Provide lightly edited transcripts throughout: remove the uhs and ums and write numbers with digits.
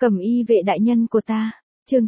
Cẩm y vệ đại nhân của ta. Chương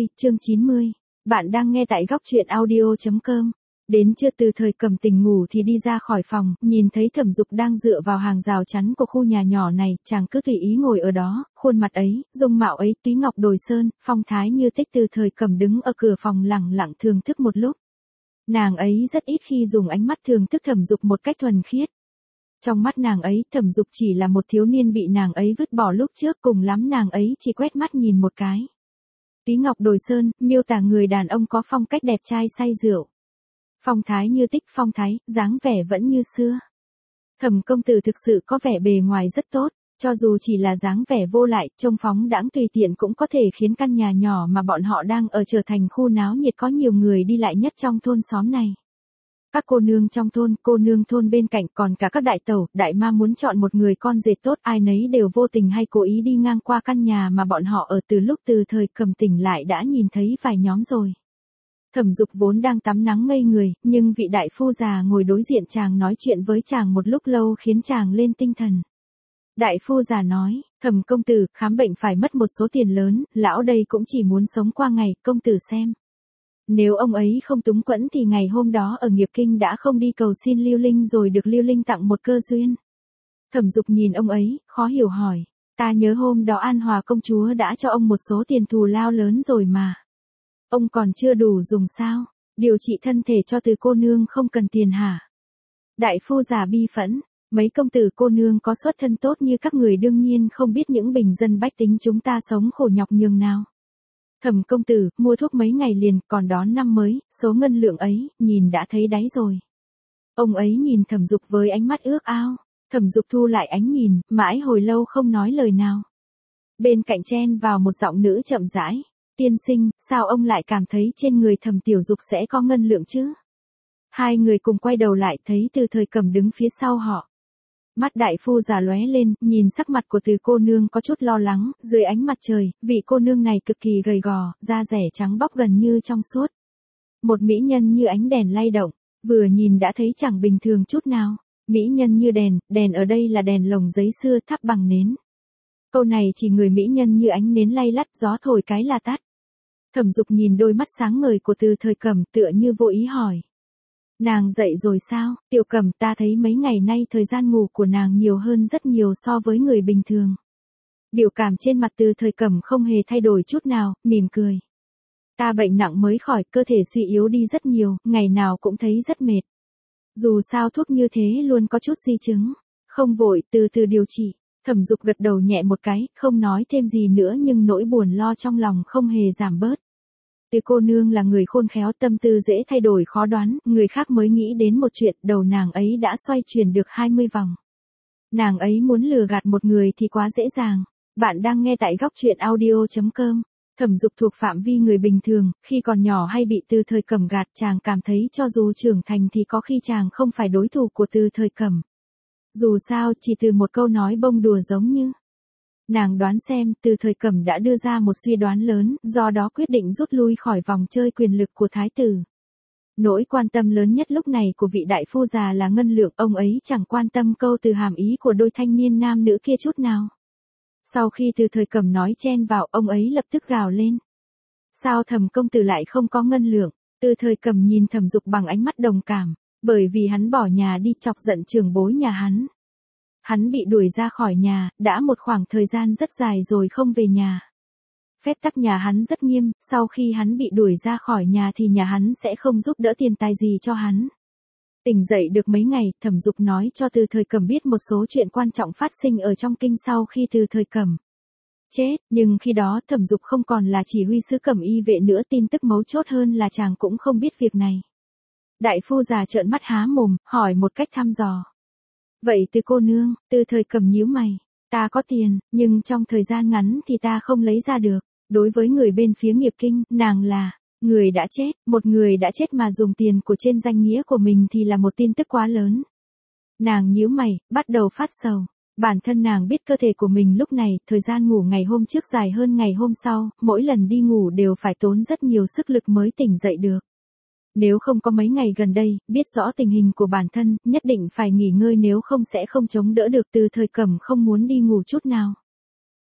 90. Bạn đang nghe tại góc truyện audio.com. Đến trưa Từ Thời Cẩm tỉnh ngủ thì đi ra khỏi phòng, nhìn thấy Thẩm Dục đang dựa vào hàng rào chắn của khu nhà nhỏ này, chàng cứ tùy ý ngồi ở đó, khuôn mặt ấy, dung mạo ấy, túy ngọc đồi sơn, phong thái như tích. Từ Thời Cẩm đứng ở cửa phòng lẳng lặng thưởng thức một lúc. Nàng ấy rất ít khi dùng ánh mắt thưởng thức Thẩm Dục một cách thuần khiết. Trong mắt nàng ấy, Thẩm Dục chỉ là một thiếu niên bị nàng ấy vứt bỏ lúc trước, cùng lắm nàng ấy chỉ quét mắt nhìn một cái. Túy ngọc đồi sơn, miêu tả người đàn ông có phong cách đẹp trai say rượu. Phong thái như tích, phong thái, dáng vẻ vẫn như xưa. Thẩm công tử thực sự có vẻ bề ngoài rất tốt, cho dù chỉ là dáng vẻ vô lại, trông phóng đãng tùy tiện cũng có thể khiến căn nhà nhỏ mà bọn họ đang ở trở thành khu náo nhiệt có nhiều người đi lại nhất trong thôn xóm này. Các cô nương trong thôn, cô nương thôn bên cạnh, còn cả các đại tẩu, đại ma muốn chọn một người con rể tốt, ai nấy đều vô tình hay cố ý đi ngang qua căn nhà mà bọn họ ở. Từ lúc Từ Thời Cẩm tỉnh lại đã nhìn thấy vài nhóm rồi. Thẩm Dục vốn đang tắm nắng ngây người, nhưng vị đại phu già ngồi đối diện chàng nói chuyện với chàng một lúc lâu khiến chàng lên tinh thần. Đại phu già nói, Thẩm công tử, khám bệnh phải mất một số tiền lớn, lão đây cũng chỉ muốn sống qua ngày, công tử xem. Nếu ông ấy không túng quẫn thì ngày hôm đó ở Nghiệp Kinh đã không đi cầu xin Lưu Linh rồi được Lưu Linh tặng một cơ duyên. Thẩm Dục nhìn ông ấy, khó hiểu hỏi, ta nhớ hôm đó An Hòa công chúa đã cho ông một số tiền thù lao lớn rồi mà. Ông còn chưa đủ dùng sao? Điều trị thân thể cho Từ cô nương không cần tiền hả? Đại phu già bi phẫn, mấy công tử cô nương có xuất thân tốt như các người đương nhiên không biết những bình dân bách tính chúng ta sống khổ nhọc nhường nào. Thẩm công tử, mua thuốc mấy ngày liền, còn đón năm mới, số ngân lượng ấy, nhìn đã thấy đáy rồi. Ông ấy nhìn Thẩm Dục với ánh mắt ước ao. Thẩm Dục thu lại ánh nhìn, mãi hồi lâu không nói lời nào. Bên cạnh chen vào một giọng nữ chậm rãi. Tiên sinh, sao ông lại cảm thấy trên người Thẩm Tiểu Dục sẽ có ngân lượng chứ? Hai người cùng quay đầu lại thấy Từ Thời Cẩm đứng phía sau họ. Mắt đại phu già lóe lên, nhìn sắc mặt của Từ cô nương có chút lo lắng, dưới ánh mặt trời, vị cô nương này cực kỳ gầy gò, da rẻ trắng bóc gần như trong suốt. Một mỹ nhân như ánh đèn lay động, vừa nhìn đã thấy chẳng bình thường chút nào. Mỹ nhân như đèn, đèn ở đây là đèn lồng giấy xưa thắp bằng nến. Câu này chỉ người mỹ nhân như ánh nến lay lắt, gió thổi cái là tắt. Thẩm Dục nhìn đôi mắt sáng ngời của Từ Thời Cẩm tựa như vô ý hỏi. Nàng dậy rồi sao? Tiểu Cẩm, ta thấy mấy ngày nay thời gian ngủ của nàng nhiều hơn rất nhiều so với người bình thường. Biểu cảm trên mặt Từ Thời Cẩm không hề thay đổi chút nào, mỉm cười. Ta bệnh nặng mới khỏi, cơ thể suy yếu đi rất nhiều, ngày nào cũng thấy rất mệt. Dù sao thuốc như thế luôn có chút di chứng. Không vội, từ từ điều trị. Thẩm Dục gật đầu nhẹ một cái, không nói thêm gì nữa nhưng nỗi buồn lo trong lòng không hề giảm bớt. Từ cô nương là người khôn khéo, tâm tư dễ thay đổi khó đoán, người khác mới nghĩ đến một chuyện, đầu nàng ấy đã xoay chuyển được 20 vòng. Nàng ấy muốn lừa gạt một người thì quá dễ dàng. Bạn đang nghe tại góc truyện audio.com. Thẩm Dục thuộc phạm vi người bình thường, khi còn nhỏ hay bị Từ Thời Cẩm gạt, chàng cảm thấy cho dù trưởng thành thì có khi chàng không phải đối thủ của Từ Thời Cẩm. Dù sao, chỉ từ một câu nói bông đùa giống như. Nàng đoán xem, Từ Thời Cẩm đã đưa ra một suy đoán lớn, do đó quyết định rút lui khỏi vòng chơi quyền lực của thái tử. Nỗi quan tâm lớn nhất lúc này của vị đại phu già là ngân lượng, ông ấy chẳng quan tâm câu từ hàm ý của đôi thanh niên nam nữ kia chút nào. Sau khi Từ Thời Cẩm nói chen vào, ông ấy lập tức gào lên. Sao Thẩm công tử lại không có ngân lượng? Từ Thời Cẩm nhìn Thẩm Dục bằng ánh mắt đồng cảm, bởi vì hắn bỏ nhà đi chọc giận trưởng bối nhà hắn. Hắn bị đuổi ra khỏi nhà, đã một khoảng thời gian rất dài rồi không về nhà. Phép tắc nhà hắn rất nghiêm, sau khi hắn bị đuổi ra khỏi nhà thì nhà hắn sẽ không giúp đỡ tiền tài gì cho hắn. Tỉnh dậy được mấy ngày, Thẩm Dục nói cho Từ Thời Cẩm biết một số chuyện quan trọng phát sinh ở trong kinh sau khi Từ Thời Cẩm chết, nhưng khi đó Thẩm Dục không còn là chỉ huy sứ Cẩm y vệ nữa, tin tức mấu chốt hơn là chàng cũng không biết việc này. Đại phu già trợn mắt há mồm, hỏi một cách thăm dò. Vậy Từ cô nương? Từ Thời Cẩm nhíu mày. Ta có tiền, nhưng trong thời gian ngắn thì ta không lấy ra được. Đối với người bên phía Nghiệp Kinh, nàng là người đã chết, một người đã chết mà dùng tiền của trên danh nghĩa của mình thì là một tin tức quá lớn. Nàng nhíu mày, bắt đầu phát sầu. Bản thân nàng biết cơ thể của mình lúc này, thời gian ngủ ngày hôm trước dài hơn ngày hôm sau, mỗi lần đi ngủ đều phải tốn rất nhiều sức lực mới tỉnh dậy được. Nếu không có mấy ngày gần đây, biết rõ tình hình của bản thân, nhất định phải nghỉ ngơi nếu không sẽ không chống đỡ được. Từ Thời Cẩm không muốn đi ngủ chút nào.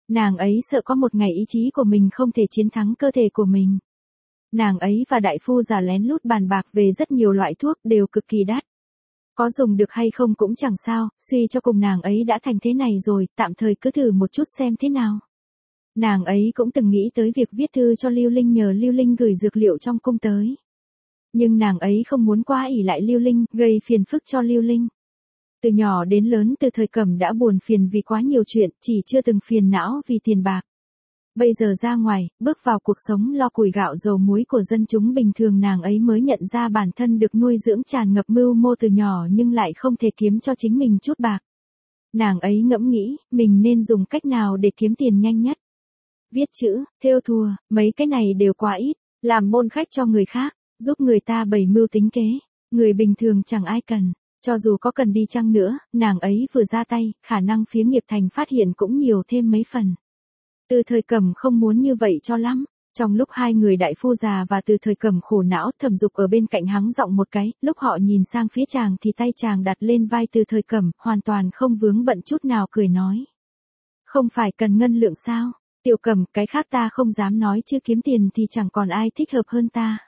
Nàng ấy sợ có một ngày ý chí của mình không thể chiến thắng cơ thể của mình. Nàng ấy và đại phu già lén lút bàn bạc về rất nhiều loại thuốc đều cực kỳ đắt. Có dùng được hay không cũng chẳng sao, suy cho cùng nàng ấy đã thành thế này rồi, tạm thời cứ thử một chút xem thế nào. Nàng ấy cũng từng nghĩ tới việc viết thư cho Lưu Linh nhờ Lưu Linh gửi dược liệu trong cung tới. Nhưng nàng ấy không muốn quá ỷ lại Lưu Linh, gây phiền phức cho Lưu Linh. Từ nhỏ đến lớn Từ Thời Cẩm đã buồn phiền vì quá nhiều chuyện, chỉ chưa từng phiền não vì tiền bạc. Bây giờ ra ngoài, bước vào cuộc sống lo củi gạo dầu muối của dân chúng bình thường, nàng ấy mới nhận ra bản thân được nuôi dưỡng tràn ngập mưu mô từ nhỏ nhưng lại không thể kiếm cho chính mình chút bạc. Nàng ấy ngẫm nghĩ, mình nên dùng cách nào để kiếm tiền nhanh nhất. Viết chữ, thêu thùa, mấy cái này đều quá ít, làm môn khách cho người khác, giúp người ta bày mưu tính kế, người bình thường chẳng ai cần. Cho dù có cần đi chăng nữa, nàng ấy vừa ra tay, khả năng phía nghiệp thành phát hiện cũng nhiều thêm mấy phần. Từ Thời Cẩm không muốn như vậy cho lắm. Trong lúc hai người đại phu già và Từ Thời Cẩm khổ não, Thẩm Dục ở bên cạnh hắng giọng một cái, lúc họ nhìn sang phía chàng thì tay chàng đặt lên vai Từ Thời Cẩm, hoàn toàn không vướng bận chút nào, cười nói. Không phải cần ngân lượng sao? Tiểu Cẩm, cái khác ta không dám nói chứ kiếm tiền thì chẳng còn ai thích hợp hơn ta.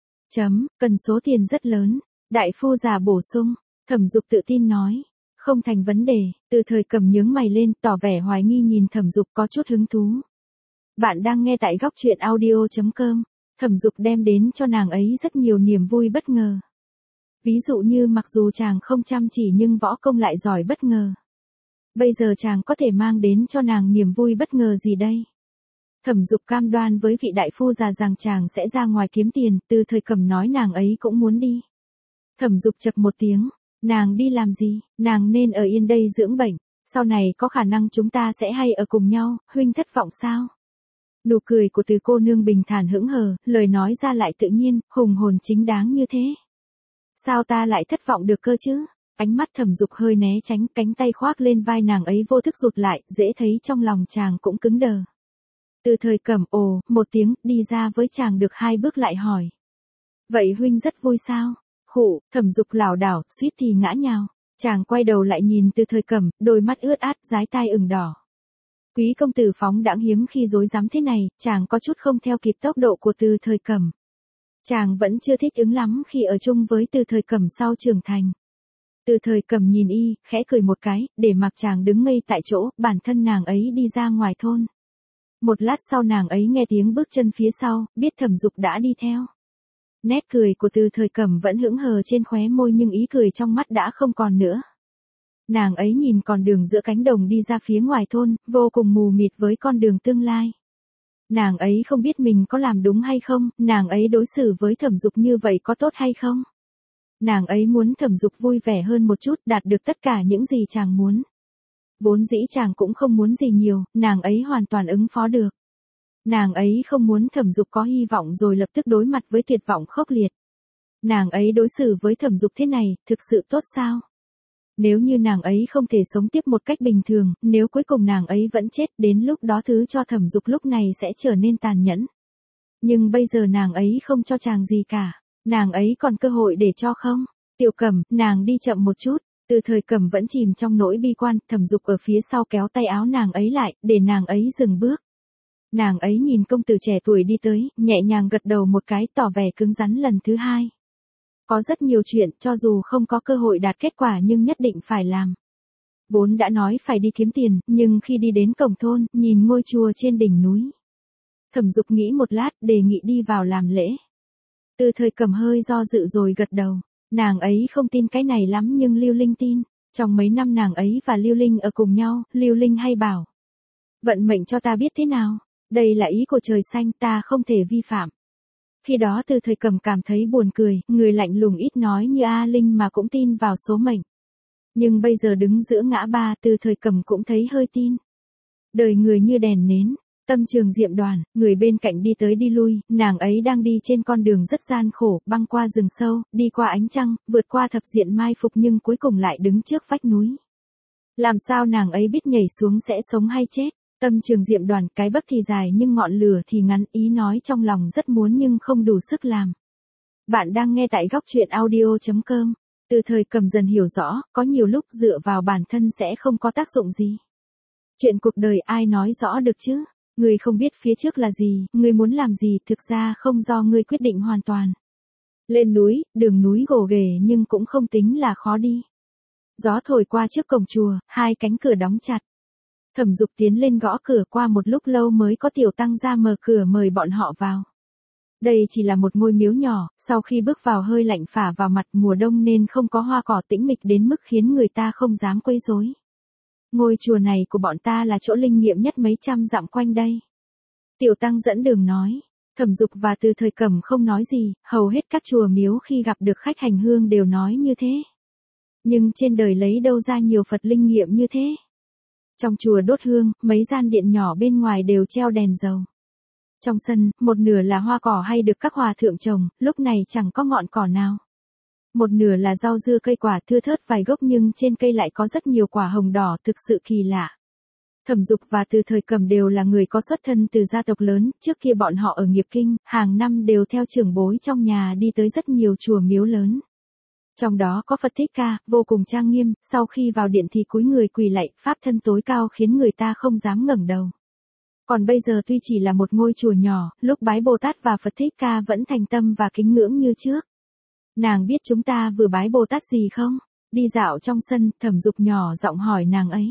Cần số tiền rất lớn. Đại phu già bổ sung. Thẩm Dục tự tin nói. Không thành vấn đề. Từ Thời Cẩm nhướng mày lên, tỏ vẻ hoài nghi nhìn Thẩm Dục có chút hứng thú. Bạn đang nghe tại góc truyện audio.com. Thẩm Dục đem đến cho nàng ấy rất nhiều niềm vui bất ngờ. Ví dụ như mặc dù chàng không chăm chỉ nhưng võ công lại giỏi bất ngờ. Bây giờ chàng có thể mang đến cho nàng niềm vui bất ngờ gì đây? Thẩm Dục cam đoan với vị đại phu già rằng chàng sẽ ra ngoài kiếm tiền, Từ Thời Cẩm nói nàng ấy cũng muốn đi. Thẩm Dục chậc một tiếng, nàng đi làm gì, nàng nên ở yên đây dưỡng bệnh, sau này có khả năng chúng ta sẽ hay ở cùng nhau, huynh thất vọng sao? Nụ cười của Từ cô nương bình thản hững hờ, lời nói ra lại tự nhiên, hùng hồn chính đáng như thế. Sao ta lại thất vọng được cơ chứ? Ánh mắt Thẩm Dục hơi né tránh, cánh tay khoác lên vai nàng ấy vô thức rụt lại, dễ thấy trong lòng chàng cũng cứng đờ. Từ Thời Cẩm ồ, một tiếng, đi ra với chàng được 2 bước lại hỏi. Vậy huynh rất vui sao? Khụ, Thẩm Dục lảo đảo, suýt thì ngã nhào. Chàng quay đầu lại nhìn Từ Thời Cẩm, đôi mắt ướt át, dái tai ửng đỏ. Quý công tử phóng đãng hiếm khi rối rắm thế này, chàng có chút không theo kịp tốc độ của Từ Thời Cẩm. Chàng vẫn chưa thích ứng lắm khi ở chung với Từ Thời Cẩm sau trưởng thành. Từ Thời Cẩm nhìn y, khẽ cười một cái, để mặc chàng đứng ngây tại chỗ, bản thân nàng ấy đi ra ngoài thôn. Một lát sau nàng ấy nghe tiếng bước chân phía sau, biết Thẩm Dục đã đi theo. Nét cười của Từ Thời Cẩm vẫn hững hờ trên khóe môi nhưng ý cười trong mắt đã không còn nữa. Nàng ấy nhìn con đường giữa cánh đồng đi ra phía ngoài thôn, vô cùng mù mịt với con đường tương lai. Nàng ấy không biết mình có làm đúng hay không, nàng ấy đối xử với Thẩm Dục như vậy có tốt hay không. Nàng ấy muốn Thẩm Dục vui vẻ hơn một chút, đạt được tất cả những gì chàng muốn. Vốn dĩ chàng cũng không muốn gì nhiều, nàng ấy hoàn toàn ứng phó được. Nàng ấy không muốn Thẩm Dục có hy vọng rồi lập tức đối mặt với tuyệt vọng khốc liệt. Nàng ấy đối xử với Thẩm Dục thế này, thực sự tốt sao? Nếu như nàng ấy không thể sống tiếp một cách bình thường, nếu cuối cùng nàng ấy vẫn chết, đến lúc đó thứ cho Thẩm Dục lúc này sẽ trở nên tàn nhẫn. Nhưng bây giờ nàng ấy không cho chàng gì cả, nàng ấy còn cơ hội để cho không? Tiểu Cẩm, nàng đi chậm một chút. Từ Thời Cẩm vẫn chìm trong nỗi bi quan, Thẩm Dục ở phía sau kéo tay áo nàng ấy lại, để nàng ấy dừng bước. Nàng ấy nhìn công tử trẻ tuổi đi tới, nhẹ nhàng gật đầu một cái, tỏ vẻ cứng rắn lần thứ 2. Có rất nhiều chuyện, cho dù không có cơ hội đạt kết quả nhưng nhất định phải làm. Vốn đã nói phải đi kiếm tiền, nhưng khi đi đến cổng thôn, nhìn ngôi chùa trên đỉnh núi. Thẩm Dục nghĩ một lát, đề nghị đi vào làm lễ. Từ Thời Cẩm hơi do dự rồi gật đầu. Nàng ấy không tin cái này lắm nhưng Lưu Linh tin. Trong mấy năm nàng ấy và Lưu Linh ở cùng nhau, Lưu Linh hay bảo. Vận mệnh cho ta biết thế nào. Đây là ý của trời xanh, ta không thể vi phạm. Khi đó Từ Thời Cẩm cảm thấy buồn cười, người lạnh lùng ít nói như A Linh mà cũng tin vào số mệnh. Nhưng bây giờ đứng giữa ngã ba, Từ Thời Cẩm cũng thấy hơi tin. Đời người như đèn nến. Tâm Trường Diệm Đoàn, người bên cạnh đi tới đi lui, nàng ấy đang đi trên con đường rất gian khổ, băng qua rừng sâu, đi qua ánh trăng, vượt qua thập diện mai phục nhưng cuối cùng lại đứng trước vách núi. Làm sao nàng ấy biết nhảy xuống sẽ sống hay chết? Tâm Trường Diệm Đoàn, cái bấc thì dài nhưng ngọn lửa thì ngắn, ý nói trong lòng rất muốn nhưng không đủ sức làm. Bạn đang nghe tại góc truyện audio.com. Từ Thời Cẩm dần hiểu rõ, có nhiều lúc dựa vào bản thân sẽ không có tác dụng gì. Chuyện cuộc đời ai nói rõ được chứ? Ngươi không biết phía trước là gì, ngươi muốn làm gì thực ra không do ngươi quyết định hoàn toàn. Lên núi, đường núi gồ ghề nhưng cũng không tính là khó đi. Gió thổi qua trước cổng chùa, hai cánh cửa đóng chặt. Thẩm Dục tiến lên gõ cửa, qua một lúc lâu mới có tiểu tăng ra mở cửa mời bọn họ vào. Đây chỉ là một ngôi miếu nhỏ, sau khi bước vào hơi lạnh phả vào mặt, mùa đông nên không có hoa cỏ, tĩnh mịch đến mức khiến người ta không dám quấy rối. Ngôi chùa này của bọn ta là chỗ linh nghiệm nhất mấy trăm dặm quanh đây. Tiểu tăng dẫn đường nói. Thẩm Dục và Từ Thời Cẩm không nói gì, hầu hết các chùa miếu khi gặp được khách hành hương đều nói như thế. Nhưng trên đời lấy đâu ra nhiều Phật linh nghiệm như thế. Trong chùa đốt hương, mấy gian điện nhỏ bên ngoài đều treo đèn dầu. Trong sân, một nửa là hoa cỏ hay được các hòa thượng trồng, lúc này chẳng có ngọn cỏ nào. Một nửa là rau dưa cây quả thưa thớt vài gốc nhưng trên cây lại có rất nhiều quả hồng đỏ, thực sự kỳ lạ. Thẩm Dục và Từ Thời Cẩm đều là người có xuất thân từ gia tộc lớn, trước kia bọn họ ở Nghiệp Kinh, hàng năm đều theo trưởng bối trong nhà đi tới rất nhiều chùa miếu lớn. Trong đó có Phật Thích Ca, vô cùng trang nghiêm, sau khi vào điện thì cúi người quỳ lạy, pháp thân tối cao khiến người ta không dám ngẩng đầu. Còn bây giờ tuy chỉ là một ngôi chùa nhỏ, lúc bái Bồ Tát và Phật Thích Ca vẫn thành tâm và kính ngưỡng như trước. Nàng biết chúng ta vừa bái Bồ Tát gì không? Đi dạo trong sân, Thẩm Dục nhỏ giọng hỏi nàng ấy.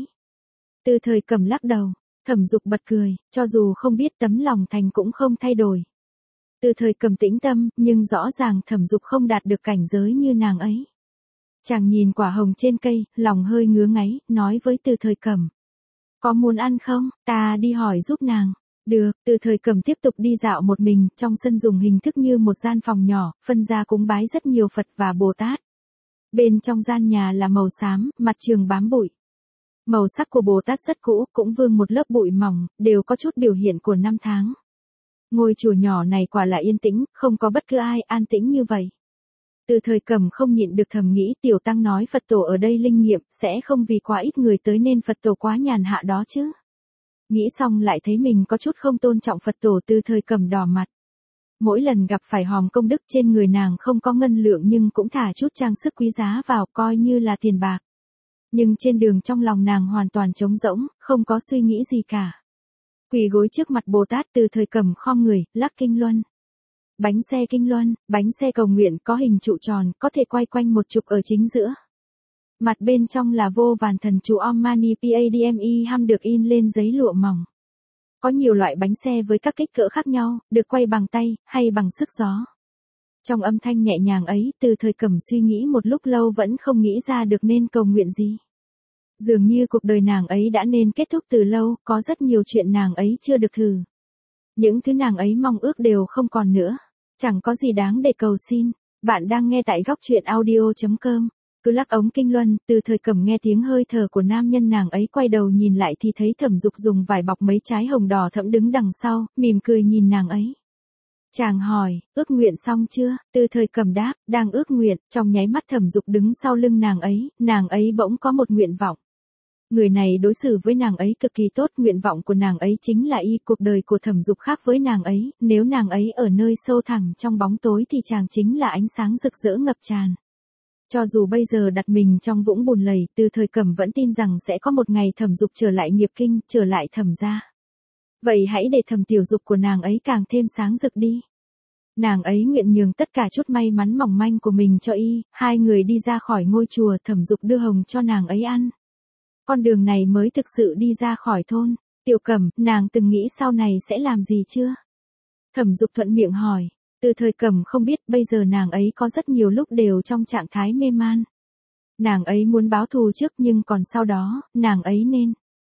Từ Thời Cẩm lắc đầu, Thẩm Dục bật cười, cho dù không biết tấm lòng thành cũng không thay đổi. Từ Thời Cẩm tĩnh tâm, nhưng rõ ràng Thẩm Dục không đạt được cảnh giới như nàng ấy. Chàng nhìn quả hồng trên cây, lòng hơi ngứa ngáy, nói với Từ Thời Cẩm. Có muốn ăn không, ta đi hỏi giúp nàng. Được, Từ Thời Cẩm tiếp tục đi dạo một mình, trong sân dùng hình thức như một gian phòng nhỏ, phân ra cúng bái rất nhiều Phật và Bồ Tát. Bên trong gian nhà là màu xám, mặt trường bám bụi. Màu sắc của Bồ Tát rất cũ, cũng vương một lớp bụi mỏng, đều có chút biểu hiện của năm tháng. Ngôi chùa nhỏ này quả là yên tĩnh, không có bất cứ ai an tĩnh như vậy. Từ Thời Cẩm không nhịn được thầm nghĩ, tiểu tăng nói Phật tổ ở đây linh nghiệm, sẽ không vì quá ít người tới nên Phật tổ quá nhàn hạ đó chứ. Nghĩ xong lại thấy mình có chút không tôn trọng Phật tổ. Từ Thời Cẩm đỏ mặt. Mỗi lần gặp phải hòm công đức trên người nàng không có ngân lượng nhưng cũng thả chút trang sức quý giá vào coi như là tiền bạc. Nhưng trên đường trong lòng nàng hoàn toàn trống rỗng, không có suy nghĩ gì cả. Quỳ gối trước mặt Bồ Tát, Từ Thời Cẩm khom người, lắc kinh luân. Bánh xe kinh luân, bánh xe cầu nguyện có hình trụ tròn, có thể quay quanh một trục ở chính giữa. Mặt bên trong là vô vàn thần chú Om Mani Padme Hum được in lên giấy lụa mỏng. Có nhiều loại bánh xe với các kích cỡ khác nhau, được quay bằng tay, hay bằng sức gió. Trong âm thanh nhẹ nhàng ấy, Từ Thời Cẩm suy nghĩ một lúc lâu vẫn không nghĩ ra được nên cầu nguyện gì. Dường như cuộc đời nàng ấy đã nên kết thúc từ lâu, có rất nhiều chuyện nàng ấy chưa được thử. Những thứ nàng ấy mong ước đều không còn nữa. Chẳng có gì đáng để cầu xin. Bạn đang nghe tại góc truyện audio.com. Cứ lắc ống kinh luân, Từ Thời Cẩm nghe tiếng hơi thở của nam nhân, nàng ấy quay đầu nhìn lại thì thấy Thẩm Dục dùng vải bọc mấy trái hồng đỏ thẫm đứng đằng sau, mỉm cười nhìn nàng ấy. Chàng hỏi, ước nguyện xong chưa? Từ Thời Cẩm đáp, đang ước nguyện. Trong nháy mắt Thẩm Dục đứng sau lưng nàng ấy bỗng có một nguyện vọng. Người này đối xử với nàng ấy cực kỳ tốt, nguyện vọng của nàng ấy chính là cuộc đời của Thẩm Dục khác với nàng ấy, nếu nàng ấy ở nơi sâu thẳm trong bóng tối thì chàng chính là ánh sáng rực rỡ ngập tràn. Cho dù bây giờ đặt mình trong vũng bùn lầy, Từ Thời Cẩm vẫn tin rằng sẽ có một ngày Thẩm Dục trở lại Nghiệp Kinh, trở lại Thẩm gia. Vậy hãy để Thẩm Tiểu Dục của nàng ấy càng thêm sáng rực đi. Nàng ấy nguyện nhường tất cả chút may mắn mỏng manh của mình cho hai người đi ra khỏi ngôi chùa, Thẩm Dục đưa hồng cho nàng ấy ăn. Con đường này mới thực sự đi ra khỏi thôn. Tiểu Cẩm, nàng từng nghĩ sau này sẽ làm gì chưa? Thẩm Dục thuận miệng hỏi. Từ Thời Cẩm không biết, bây giờ nàng ấy có rất nhiều lúc đều trong trạng thái mê man. Nàng ấy muốn báo thù trước nhưng còn sau đó, nàng ấy nên.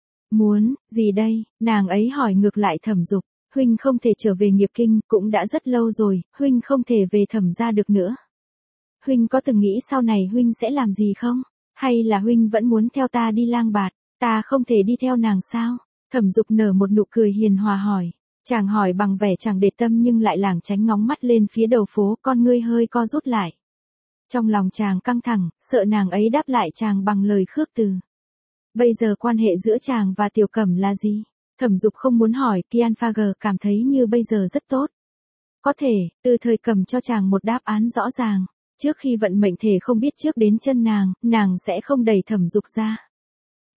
Muốn, gì đây? Nàng ấy hỏi ngược lại Thẩm Dục. Huynh không thể trở về Nghiệp Kinh, cũng đã rất lâu rồi, huynh không thể về Thẩm gia được nữa. Huynh có từng nghĩ sau này huynh sẽ làm gì không? Hay là huynh vẫn muốn theo ta đi lang bạt? Ta không thể đi theo nàng sao? Thẩm Dục nở một nụ cười hiền hòa hỏi. Chàng hỏi bằng vẻ chẳng để tâm nhưng lại lảng tránh ngóng mắt lên phía đầu phố, con ngươi hơi co rút lại. Trong lòng chàng căng thẳng, sợ nàng ấy đáp lại chàng bằng lời khước từ. Bây giờ quan hệ giữa chàng và Tiểu Cẩm là gì? Thẩm Dục không muốn hỏi, Kian Fager cảm thấy như bây giờ rất tốt. Có thể, Từ Thời Cẩm cho chàng một đáp án rõ ràng. Trước khi vận mệnh thể không biết trước đến chân nàng sẽ không đẩy Thẩm Dục ra.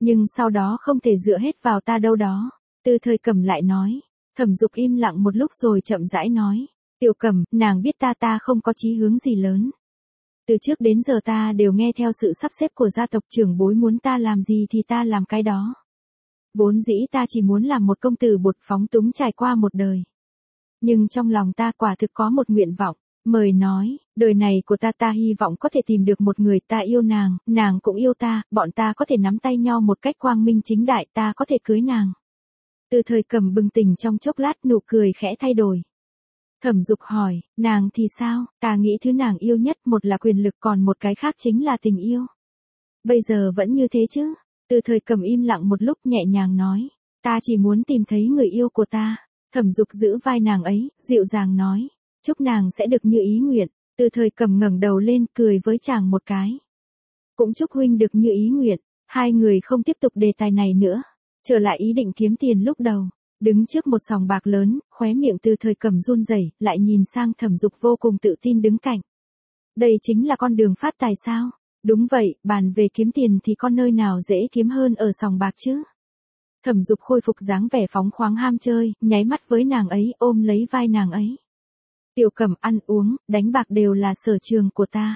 Nhưng sau đó không thể dựa hết vào ta đâu đó. Từ Thời Cẩm lại nói. Thẩm Dục im lặng một lúc rồi chậm rãi nói. Tiểu Cẩm, nàng biết ta không có chí hướng gì lớn. Từ trước đến giờ ta đều nghe theo sự sắp xếp của gia tộc, trưởng bối muốn ta làm gì thì ta làm cái đó. Vốn dĩ ta chỉ muốn làm một công tử bột phóng túng trải qua một đời. Nhưng trong lòng ta quả thực có một nguyện vọng. Mời nói, đời này của ta hy vọng có thể tìm được một người, ta yêu nàng, nàng cũng yêu ta, bọn ta có thể nắm tay nhau một cách quang minh chính đại, ta có thể cưới nàng. Từ Thời Cẩm bừng tỉnh trong chốc lát, nụ cười khẽ thay đổi. Thẩm Dục hỏi, nàng thì sao? Ta nghĩ thứ nàng yêu nhất một là quyền lực, còn một cái khác chính là tình yêu. Bây giờ vẫn như thế chứ? Từ Thời Cẩm im lặng một lúc nhẹ nhàng nói, ta chỉ muốn tìm thấy người yêu của ta. Thẩm Dục giữ vai nàng ấy, dịu dàng nói, chúc nàng sẽ được như ý nguyện. Từ Thời Cẩm ngẩng đầu lên cười với chàng một cái. Cũng chúc huynh được như ý nguyện. Hai người không tiếp tục đề tài này nữa. Trở lại ý định kiếm tiền lúc đầu. Đứng trước một sòng bạc lớn, khóe miệng Từ Thời Cẩm run rẩy, lại nhìn sang Thẩm Dục vô cùng tự tin đứng cạnh. Đây chính là con đường phát tài sao? Đúng vậy, bàn về kiếm tiền thì con nơi nào dễ kiếm hơn ở sòng bạc chứ? Thẩm Dục khôi phục dáng vẻ phóng khoáng ham chơi, nháy mắt với nàng ấy, ôm lấy vai nàng ấy. Tiểu Cẩm, ăn uống, đánh bạc đều là sở trường của ta.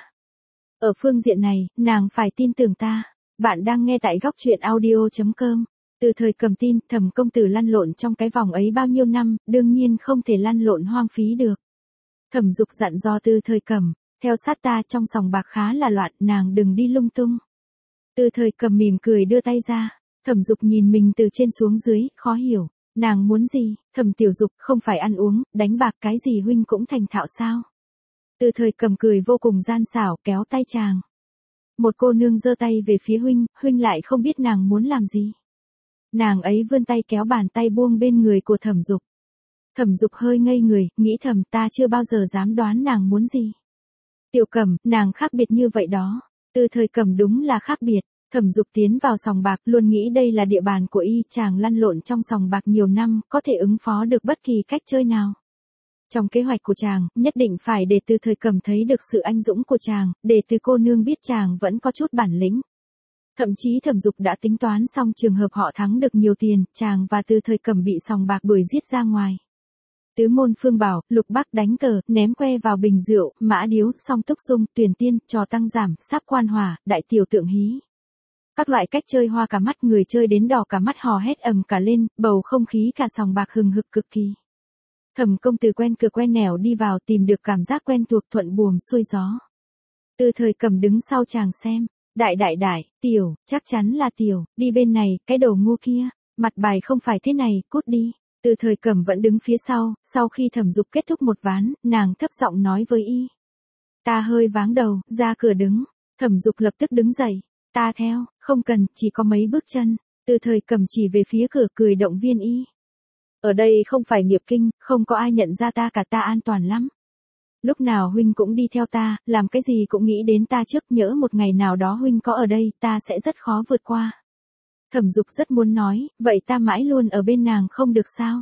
Ở phương diện này, nàng phải tin tưởng ta. Bạn đang nghe tại góc truyện audio.com. Từ Thời Cẩm tin, Thẩm công tử lăn lộn trong cái vòng ấy bao nhiêu năm, đương nhiên không thể lăn lộn hoang phí được. Thẩm Dục dặn dò Từ Thời Cẩm, theo sát ta, trong sòng bạc khá là loạn, nàng đừng đi lung tung. Từ Thời Cẩm mỉm cười đưa tay ra. Thẩm Dục nhìn mình từ trên xuống dưới, khó hiểu. Nàng muốn gì? Thẩm Tiểu Dục, không phải ăn uống, đánh bạc cái gì huynh cũng thành thạo sao? Từ Thời Cẩm cười vô cùng gian xảo, kéo tay chàng. Một cô nương giơ tay về phía huynh lại không biết nàng muốn làm gì. Nàng ấy vươn tay kéo bàn tay buông bên người của Thẩm Dục. Thẩm Dục hơi ngây người, nghĩ thầm, ta chưa bao giờ dám đoán nàng muốn gì. Tiểu Cẩm, nàng khác biệt như vậy đó. Từ Thời Cẩm đúng là khác biệt. Thẩm Dục tiến vào sòng bạc, luôn nghĩ đây là địa bàn của y, chàng lăn lộn trong sòng bạc nhiều năm, có thể ứng phó được bất kỳ cách chơi nào. Trong kế hoạch của chàng, nhất định phải để Từ Thời Cẩm thấy được sự anh dũng của chàng, để Từ cô nương biết chàng vẫn có chút bản lĩnh. Thậm chí Thẩm Dục đã tính toán xong trường hợp họ thắng được nhiều tiền, chàng và Từ Thời Cẩm bị sòng bạc đuổi giết ra ngoài. Tứ môn phương bảo, lục bắc đánh cờ, ném que vào bình rượu, mã điếu, song túc dung, tuyển tiên, trò tăng giảm, sáp quan hòa, đại tiểu tượng hí. Các loại cách chơi hoa cả mắt, người chơi đến đỏ cả mắt, hò hét ầm cả lên, bầu không khí cả sòng bạc hừng hực cực kỳ. Thẩm công tử quen cửa quen nẻo đi vào, tìm được cảm giác quen thuộc, thuận buồm xuôi gió. Từ Thời Cẩm đứng sau chàng xem, đại, tiểu, chắc chắn là tiểu, đi bên này, cái đồ ngu kia, mặt bài không phải thế này, cút đi. Từ Thời Cẩm vẫn đứng phía sau khi Thẩm Dục kết thúc một ván, nàng thấp giọng nói với y. Ta hơi váng đầu, ra cửa đứng. Thẩm Dục lập tức đứng dậy. Ta theo, không cần, chỉ có mấy bước chân. Từ Thời Cẩm chỉ về phía cửa, cười động viên y. Ở đây không phải nghiệp kinh, không có ai nhận ra ta cả, ta an toàn lắm. Lúc nào huynh cũng đi theo ta, làm cái gì cũng nghĩ đến ta trước, nhỡ một ngày nào đó huynh có ở đây, ta sẽ rất khó vượt qua. Thẩm Dục rất muốn nói, vậy ta mãi luôn ở bên nàng không được sao?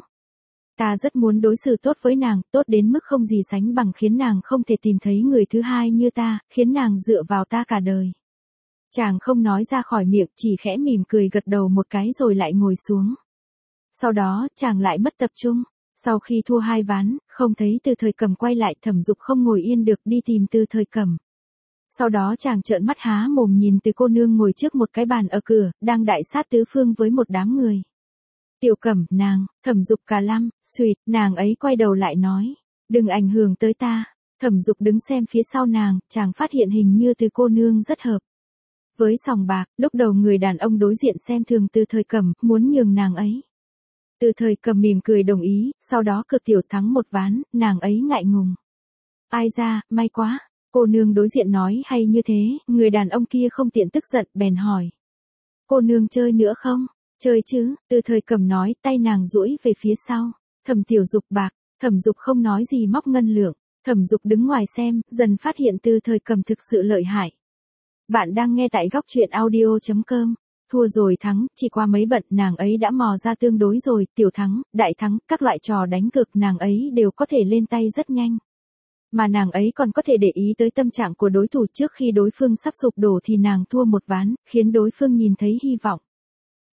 Ta rất muốn đối xử tốt với nàng, tốt đến mức không gì sánh bằng, khiến nàng không thể tìm thấy người thứ hai như ta, khiến nàng dựa vào ta cả đời. Chàng không nói ra khỏi miệng, chỉ khẽ mỉm cười gật đầu một cái rồi lại ngồi xuống. Sau đó, chàng lại mất tập trung. Sau khi thua 2 ván, không thấy Từ Thời Cẩm quay lại, Thẩm Dục không ngồi yên được, đi tìm Từ Thời Cẩm. Sau đó chàng trợn mắt há mồm nhìn Từ cô nương ngồi trước một cái bàn ở cửa, đang đại sát tứ phương với một đám người. Tiểu Cẩm, nàng. Thẩm Dục cả lăm, suýt, nàng ấy quay đầu lại nói, đừng ảnh hưởng tới ta. Thẩm Dục đứng xem phía sau nàng, chàng phát hiện hình như Từ cô nương rất hợp với sòng bạc. Lúc đầu người đàn ông đối diện xem thường Từ Thời Cẩm, muốn nhường nàng ấy. Từ Thời Cẩm mỉm cười đồng ý, sau đó cực tiểu thắng một ván, nàng ấy ngại ngùng. Ai ra, may quá. Cô nương đối diện nói hay như thế, người đàn ông kia không tiện tức giận, bèn hỏi. Cô nương chơi nữa không? Chơi chứ, Từ Thời Cẩm nói, tay nàng duỗi về phía sau. Thẩm Tiểu Dục bạc. Thẩm Dục không nói gì, móc ngân lượng. Thẩm Dục đứng ngoài xem, dần phát hiện Từ Thời Cẩm thực sự lợi hại. Bạn đang nghe tại góc truyện audio.com. Thua rồi thắng, chỉ qua mấy bận, nàng ấy đã mò ra tương đối rồi, tiểu thắng, đại thắng, các loại trò đánh cược nàng ấy đều có thể lên tay rất nhanh. Mà nàng ấy còn có thể để ý tới tâm trạng của đối thủ, trước khi đối phương sắp sụp đổ thì nàng thua một ván, khiến đối phương nhìn thấy hy vọng.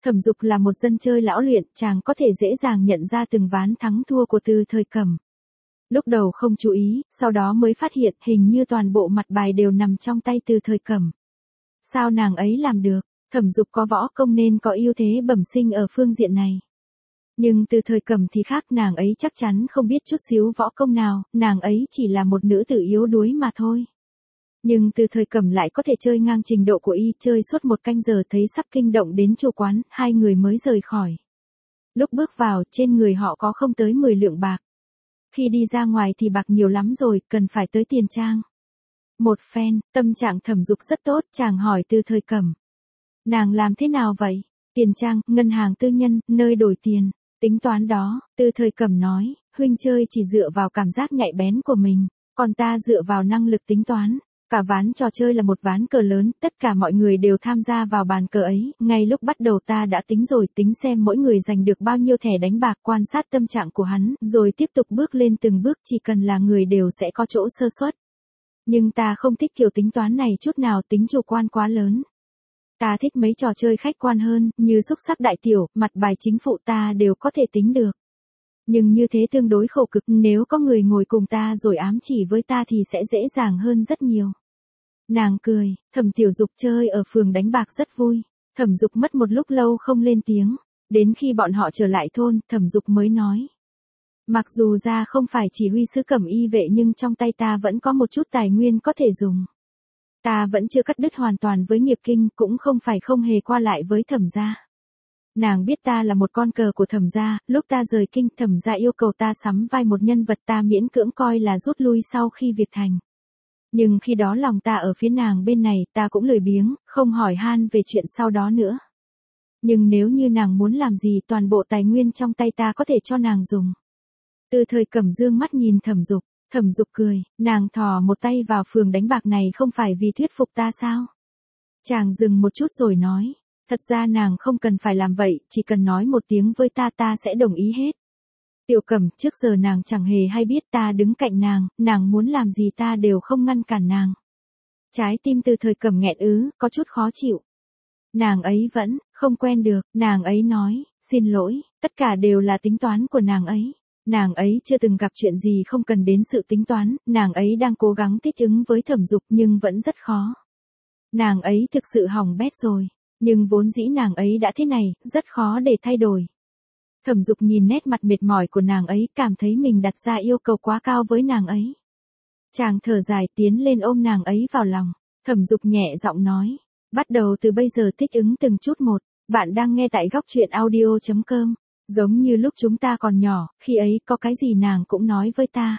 Thẩm Dục là một dân chơi lão luyện, chàng có thể dễ dàng nhận ra từng ván thắng thua của Từ Thời Cẩm. Lúc đầu không chú ý, sau đó mới phát hiện hình như toàn bộ mặt bài đều nằm trong tay Từ Thời Cẩm. Sao nàng ấy làm được? Thẩm Dục có võ công nên có ưu thế bẩm sinh ở phương diện này. Nhưng Từ Thời Cẩm thì khác, nàng ấy chắc chắn không biết chút xíu võ công nào, nàng ấy chỉ là một nữ tử yếu đuối mà thôi. Nhưng Từ Thời Cẩm lại có thể chơi ngang trình độ của y, chơi suốt 1 canh giờ thấy sắp kinh động đến chủ quán, 2 người mới rời khỏi. Lúc bước vào, trên người họ có không tới 10 lượng bạc. Khi đi ra ngoài thì bạc nhiều lắm rồi, cần phải tới tiền trang. Một phen, tâm trạng Thẩm Dục rất tốt, chàng hỏi Từ Thời Cẩm. Nàng làm thế nào vậy? Tiền trang, ngân hàng tư nhân, nơi đổi tiền. Tính toán đó, Từ Thời Cẩm nói, huynh chơi chỉ dựa vào cảm giác nhạy bén của mình, còn ta dựa vào năng lực tính toán. Cả ván trò chơi là một ván cờ lớn, tất cả mọi người đều tham gia vào bàn cờ ấy, ngay lúc bắt đầu ta đã tính rồi, tính xem mỗi người giành được bao nhiêu thẻ đánh bạc, quan sát tâm trạng của hắn, rồi tiếp tục bước lên từng bước, chỉ cần là người đều sẽ có chỗ sơ suất. Nhưng ta không thích kiểu tính toán này chút nào, tính chủ quan quá lớn. Ta thích mấy trò chơi khách quan hơn, như xúc sắc đại tiểu, mặt bài chính phụ ta đều có thể tính được. Nhưng như thế tương đối khổ cực, nếu có người ngồi cùng ta rồi ám chỉ với ta thì sẽ dễ dàng hơn rất nhiều. Nàng cười, Thẩm Tiểu Dục chơi ở phường đánh bạc rất vui. Thẩm Dục mất một lúc lâu không lên tiếng, đến khi bọn họ trở lại thôn, Thẩm Dục mới nói. Mặc dù ra không phải chỉ huy sứ Cẩm Y vệ nhưng trong tay ta vẫn có một chút tài nguyên có thể dùng. Ta vẫn chưa cắt đứt hoàn toàn với nghiệp kinh, cũng không phải không hề qua lại với Thẩm gia. Nàng biết ta là một con cờ của Thẩm gia, lúc ta rời kinh, Thẩm gia yêu cầu ta sắm vai một nhân vật, ta miễn cưỡng coi là rút lui sau khi việc thành. Nhưng khi đó lòng ta ở phía nàng bên này, ta cũng lười biếng, không hỏi han về chuyện sau đó nữa. Nhưng nếu như nàng muốn làm gì, toàn bộ tài nguyên trong tay ta có thể cho nàng dùng. Từ Thời Cẩm dương mắt nhìn Thẩm Dục, Thẩm Dục cười, nàng thò một tay vào phường đánh bạc này không phải vì thuyết phục ta sao? Chàng dừng một chút rồi nói, thật ra nàng không cần phải làm vậy, chỉ cần nói một tiếng với ta, ta sẽ đồng ý hết. Tiểu Cẩm, trước giờ nàng chẳng hề hay biết ta đứng cạnh nàng muốn làm gì ta đều không ngăn cản nàng. Trái tim Từ Thời Cẩm nghẹn có chút khó chịu. Nàng ấy vẫn không quen được, nàng ấy nói, xin lỗi, tất cả đều là tính toán của nàng ấy. Nàng ấy chưa từng gặp chuyện gì không cần đến sự tính toán, nàng ấy đang cố gắng thích ứng với Thẩm Dục nhưng vẫn rất khó. Nàng ấy thực sự hỏng bét rồi, nhưng vốn dĩ nàng ấy đã thế này, rất khó để thay đổi. Thẩm Dục nhìn nét mặt mệt mỏi của nàng ấy, cảm thấy mình đặt ra yêu cầu quá cao với nàng ấy. Chàng thở dài tiến lên ôm nàng ấy vào lòng. Thẩm Dục nhẹ giọng nói, bắt đầu từ bây giờ thích ứng từng chút một. Bạn đang nghe tại góc truyện audio.com. Giống như lúc chúng ta còn nhỏ, khi ấy có cái gì nàng cũng nói với ta.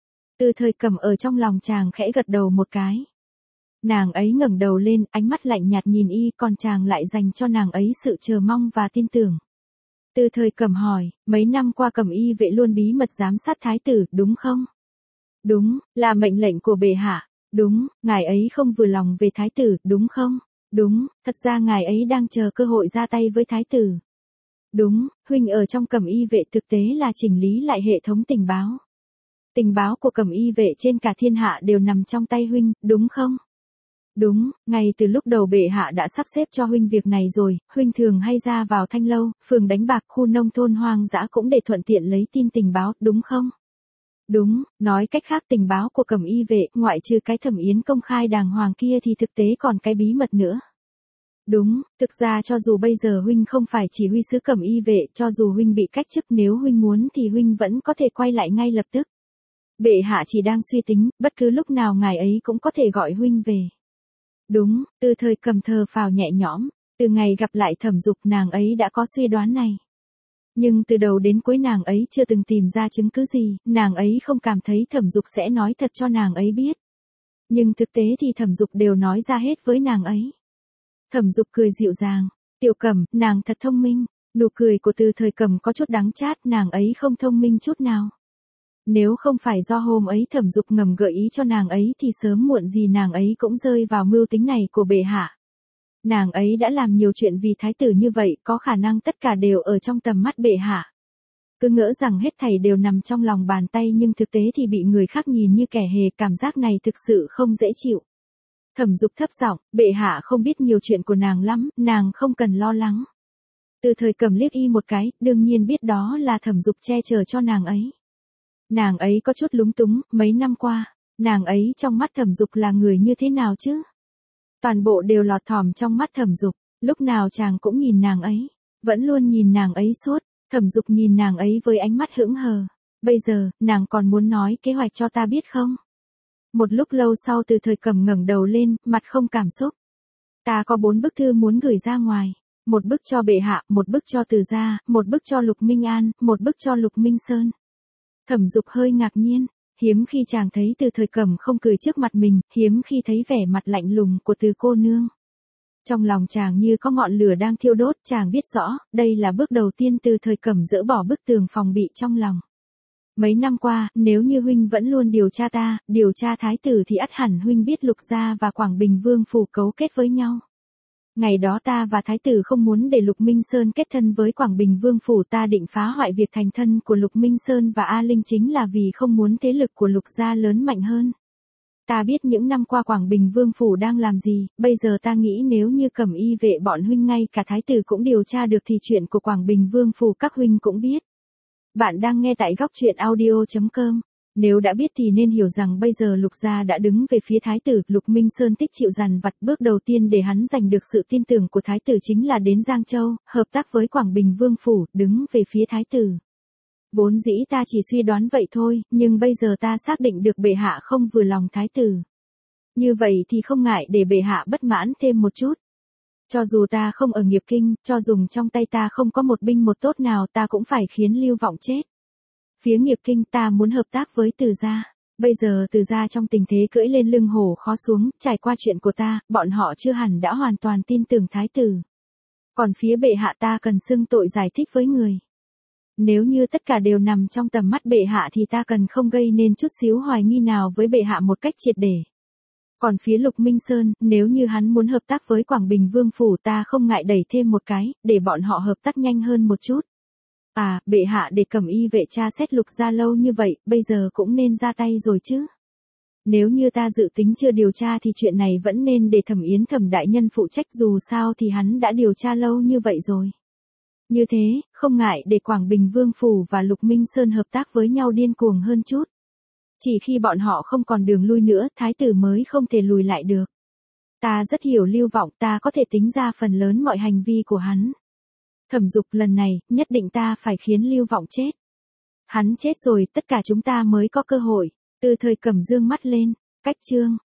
Từ Thời Cẩm ở trong lòng chàng khẽ gật đầu một cái. Nàng ấy ngẩng đầu lên, ánh mắt lạnh nhạt nhìn y, còn chàng lại dành cho nàng ấy sự chờ mong và tin tưởng. Từ Thời Cẩm hỏi, mấy năm qua Cẩm Y vệ luôn bí mật giám sát thái tử, đúng không? Đúng, là mệnh lệnh của bệ hạ. Đúng, ngài ấy không vừa lòng về thái tử, đúng không? Đúng, thật ra ngài ấy đang chờ cơ hội ra tay với thái tử. Đúng, huynh ở trong Cẩm Y vệ thực tế là chỉnh lý lại hệ thống tình báo. Tình báo của Cẩm Y vệ trên cả thiên hạ đều nằm trong tay huynh, đúng không? Đúng, ngay từ lúc đầu bệ hạ đã sắp xếp cho huynh việc này rồi, huynh thường hay ra vào thanh lâu, phường đánh bạc, khu nông thôn hoang dã cũng để thuận tiện lấy tin tình báo, đúng không? Đúng, nói cách khác tình báo của Cẩm Y vệ, ngoại trừ cái Thẩm Yến công khai đàng hoàng kia thì thực tế còn cái bí mật nữa. Đúng, thực ra cho dù bây giờ huynh không phải chỉ huy sứ Cẩm Y vệ, cho dù huynh bị cách chức, nếu huynh muốn thì huynh vẫn có thể quay lại ngay lập tức. Bệ hạ chỉ đang suy tính, bất cứ lúc nào ngài ấy cũng có thể gọi huynh về. Đúng, Từ Thời Cẩm thở phào nhẹ nhõm, từ ngày gặp lại Thẩm Dục nàng ấy đã có suy đoán này. Nhưng từ đầu đến cuối nàng ấy chưa từng tìm ra chứng cứ gì, nàng ấy không cảm thấy Thẩm Dục sẽ nói thật cho nàng ấy biết. Nhưng thực tế thì Thẩm Dục đều nói ra hết với nàng ấy. Thẩm Dục cười dịu dàng, Tiểu Cẩm, nàng thật thông minh, nụ cười của Từ Thời Cẩm có chút đắng chát, nàng ấy không thông minh chút nào. Nếu không phải do hôm ấy Thẩm Dục ngầm gợi ý cho nàng ấy thì sớm muộn gì nàng ấy cũng rơi vào mưu tính này của bệ hạ. Nàng ấy đã làm nhiều chuyện vì thái tử như vậy, có khả năng tất cả đều ở trong tầm mắt bệ hạ. Cứ ngỡ rằng hết thảy đều nằm trong lòng bàn tay nhưng thực tế thì bị người khác nhìn như kẻ hề, cảm giác này thực sự không dễ chịu. Thẩm Dục thấp giọng, bệ hạ không biết nhiều chuyện của nàng lắm, nàng không cần lo lắng. Từ thời cầm liếc y một cái, đương nhiên biết đó là Thẩm Dục che chở cho nàng ấy. Nàng ấy có chút lúng túng, mấy năm qua, nàng ấy trong mắt Thẩm Dục là người như thế nào chứ? Toàn bộ đều lọt thỏm trong mắt Thẩm Dục, lúc nào chàng cũng nhìn nàng ấy, vẫn luôn nhìn nàng ấy suốt. Thẩm Dục nhìn nàng ấy với ánh mắt hững hờ. Bây giờ, nàng còn muốn nói kế hoạch cho ta biết không? Một lúc lâu sau Từ Thời Cầm ngẩng đầu lên, mặt không cảm xúc. Ta có 4 bức thư muốn gửi ra ngoài. Một bức cho bệ hạ, một bức cho Từ gia, một bức cho Lục Minh An, một bức cho Lục Minh Sơn. Thẩm Dục hơi ngạc nhiên, hiếm khi chàng thấy Từ Thời Cầm không cười trước mặt mình, hiếm khi thấy vẻ mặt lạnh lùng của Từ cô nương. Trong lòng chàng như có ngọn lửa đang thiêu đốt, chàng biết rõ, đây là bước đầu tiên Từ Thời Cầm dỡ bỏ bức tường phòng bị trong lòng. Mấy năm qua, nếu như huynh vẫn luôn điều tra ta, điều tra thái tử thì ắt hẳn huynh biết Lục gia và Quảng Bình Vương phủ cấu kết với nhau. Ngày đó ta và thái tử không muốn để Lục Minh Sơn kết thân với Quảng Bình Vương phủ, ta định phá hoại việc thành thân của Lục Minh Sơn và A Linh chính là vì không muốn thế lực của Lục gia lớn mạnh hơn. Ta biết những năm qua Quảng Bình Vương phủ đang làm gì, bây giờ ta nghĩ nếu như Cẩm Y vệ bọn huynh ngay cả thái tử cũng điều tra được thì chuyện của Quảng Bình Vương phủ các huynh cũng biết. Bạn đang nghe tại góc truyện audio.com. Nếu đã biết thì nên hiểu rằng bây giờ Lục gia đã đứng về phía thái tử, Lục Minh Sơn tích chịu dằn vặt, bước đầu tiên để hắn giành được sự tin tưởng của thái tử chính là đến Giang Châu, hợp tác với Quảng Bình Vương phủ, đứng về phía thái tử. Vốn dĩ ta chỉ suy đoán vậy thôi, nhưng bây giờ ta xác định được bệ hạ không vừa lòng thái tử. Như vậy thì không ngại để bệ hạ bất mãn thêm một chút. Cho dù ta không ở Nghiệp Kinh, cho dùng trong tay ta không có một binh một tốt nào, ta cũng phải khiến Lưu Vọng chết. Phía Nghiệp Kinh ta muốn hợp tác với Từ gia. Bây giờ Từ gia trong tình thế cưỡi lên lưng hổ khó xuống, trải qua chuyện của ta, bọn họ chưa hẳn đã hoàn toàn tin tưởng thái tử. Còn phía bệ hạ ta cần xưng tội giải thích với người. Nếu như tất cả đều nằm trong tầm mắt bệ hạ thì ta cần không gây nên chút xíu hoài nghi nào với bệ hạ một cách triệt để. Còn phía Lục Minh Sơn, nếu như hắn muốn hợp tác với Quảng Bình Vương phủ, ta không ngại đẩy thêm một cái, để bọn họ hợp tác nhanh hơn một chút. À, bệ hạ để Cẩm Y vệ tra xét Lục gia lâu như vậy, bây giờ cũng nên ra tay rồi chứ. Nếu như ta dự tính chưa điều tra thì chuyện này vẫn nên để Thẩm Yến Thẩm đại nhân phụ trách, dù sao thì hắn đã điều tra lâu như vậy rồi. Như thế, không ngại để Quảng Bình Vương phủ và Lục Minh Sơn hợp tác với nhau điên cuồng hơn chút. Chỉ khi bọn họ không còn đường lui nữa, thái tử mới không thể lùi lại được. Ta rất hiểu Lưu Vọng, ta có thể tính ra phần lớn mọi hành vi của hắn. Thẩm Dục, lần này, nhất định ta phải khiến Lưu Vọng chết. Hắn chết rồi, tất cả chúng ta mới có cơ hội. Từ Thời Cầm dương mắt lên, cách chương.